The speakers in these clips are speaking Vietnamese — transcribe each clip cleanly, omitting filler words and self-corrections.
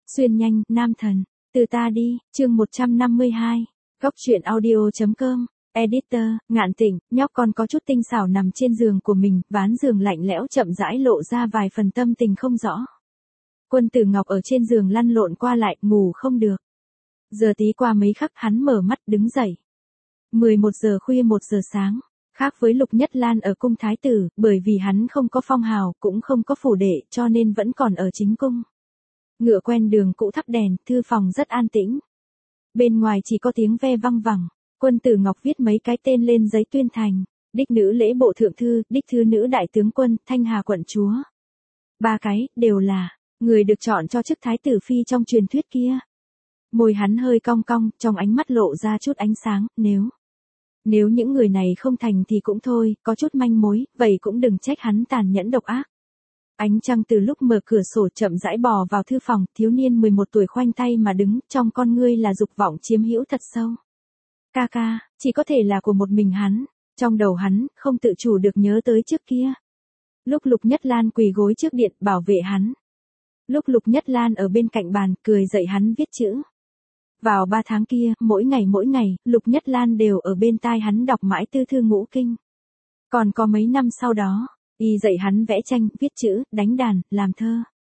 Xuyên nhanh, nam thần. Từ ta đi, chương 152. Góc truyện audio.com. Editor, Ngạn Tịnh, nhóc con có chút tinh xảo nằm trên giường của mình, ván giường lạnh lẽo chậm rãi lộ ra vài phần tâm tình không rõ. Quân Tử Ngọc ở trên giường lăn lộn qua lại, ngủ không được. Giờ tí qua mấy khắc hắn mở mắt đứng dậy. 11 giờ khuya 1 giờ sáng. Khác với Lục Nhất Lan ở cung thái tử, bởi vì hắn không có phong hào, cũng không có phủ đệ, cho nên vẫn còn ở chính cung. Ngựa quen đường cũ thắp đèn, thư phòng rất an tĩnh. Bên ngoài chỉ có tiếng ve văng vẳng. Quân Tử Ngọc viết mấy cái tên lên giấy tuyên thành. Đích nữ lễ bộ thượng thư, đích thư nữ đại tướng quân, Thanh Hà quận chúa. 3 cái, đều là người được chọn cho chức thái tử phi trong truyền thuyết kia. Môi hắn hơi cong cong, trong ánh mắt lộ ra chút ánh sáng, nếu những người này không thành thì cũng thôi, có chút manh mối, vậy cũng đừng trách hắn tàn nhẫn độc ác. Ánh trăng từ lúc mở cửa sổ chậm rãi bò vào thư phòng, thiếu niên 11 tuổi khoanh tay mà đứng, trong con ngươi là dục vọng chiếm hữu thật sâu. Ca, chỉ có thể là của một mình hắn, trong đầu hắn, không tự chủ được nhớ tới trước kia. Lúc Lục Nhất Lan quỳ gối trước điện bảo vệ hắn. Lúc Lục Nhất Lan ở bên cạnh bàn, cười dạy hắn viết chữ. Vào 3 tháng kia, mỗi ngày, Lục Nhất Lan đều ở bên tai hắn đọc mãi tư thư ngũ kinh. Còn có mấy năm sau đó, y dạy hắn vẽ tranh, viết chữ, đánh đàn, làm thơ.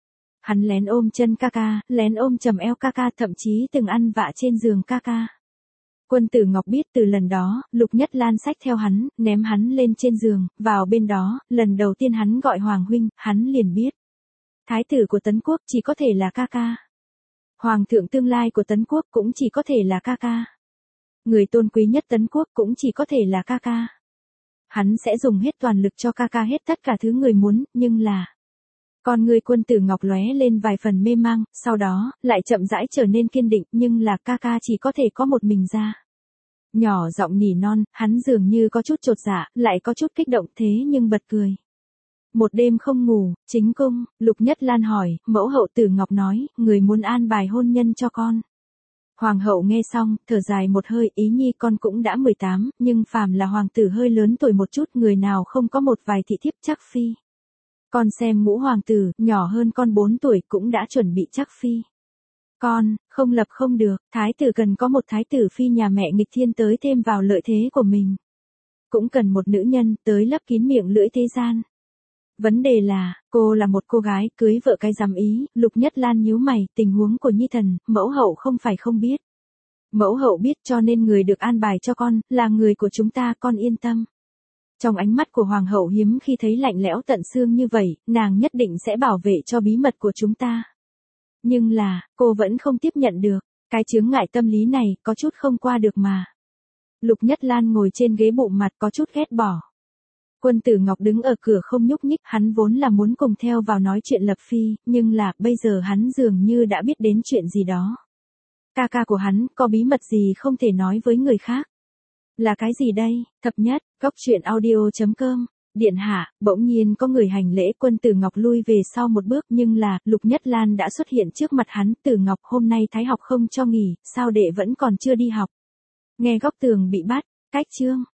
Hắn lén ôm chân ca, lén ôm chầm eo ca, thậm chí từng ăn vạ trên giường ca. Quân Tử Ngọc biết từ lần đó, Lục Nhất Lan xách theo hắn, ném hắn lên trên giường, vào bên đó, lần đầu tiên hắn gọi Hoàng huynh, hắn liền biết. Thái tử của Tấn Quốc chỉ có thể là ca. Hoàng thượng tương lai của Tấn Quốc cũng chỉ có thể là ca. Người tôn quý nhất Tấn Quốc cũng chỉ có thể là ca. Hắn sẽ dùng hết toàn lực cho ca hết tất cả thứ người muốn, nhưng là... Con người Quân Tử Ngọc lóe lên vài phần mê mang, sau đó, lại chậm rãi trở nên kiên định, nhưng là ca chỉ có thể có một mình ra. Nhỏ giọng nỉ non, hắn dường như có chút chột dạ, lại có chút kích động thế nhưng bật cười. Một đêm không ngủ, chính cung, Lục Nhất Lan hỏi, mẫu hậu Tử Ngọc nói, người muốn an bài hôn nhân cho con. Hoàng hậu nghe xong, thở dài một hơi, ý nhi con cũng đã 18, nhưng phàm là hoàng tử hơi lớn tuổi một chút, người nào không có một vài thị thiếp chắc phi. Con xem Ngũ hoàng tử, nhỏ hơn con 4 tuổi cũng đã chuẩn bị chắc phi. Con, không lập không được, thái tử cần có một thái tử phi nhà mẹ nghịch thiên tới thêm vào lợi thế của mình. Cũng cần một nữ nhân tới lấp kín miệng lưỡi thế gian. Vấn đề là, cô là một cô gái, cưới vợ cái dám ý, Lục Nhất Lan nhíu mày, tình huống của nhi thần, mẫu hậu không phải không biết. Mẫu hậu biết cho nên người được an bài cho con, là người của chúng ta, con yên tâm. Trong ánh mắt của hoàng hậu hiếm khi thấy lạnh lẽo tận xương như vậy, nàng nhất định sẽ bảo vệ cho bí mật của chúng ta. Nhưng là, cô vẫn không tiếp nhận được, cái chướng ngại tâm lý này, có chút không qua được mà. Lục Nhất Lan ngồi trên ghế bụng mặt có chút ghét bỏ. Quân Tử Ngọc đứng ở cửa không nhúc nhích, hắn vốn là muốn cùng theo vào nói chuyện lập phi, nhưng là, bây giờ hắn dường như đã biết đến chuyện gì đó. Ca của hắn, có bí mật gì không thể nói với người khác. Là cái gì đây? Thập nhất, góc truyện audio.com. Điện hạ, bỗng nhiên có người hành lễ, Quân Tử Ngọc lui về sau một bước, nhưng là, Lục Nhất Lan đã xuất hiện trước mặt hắn, Tử Ngọc hôm nay thái học không cho nghỉ, sao đệ vẫn còn chưa đi học. Nghe góc tường bị bắt, cách chương.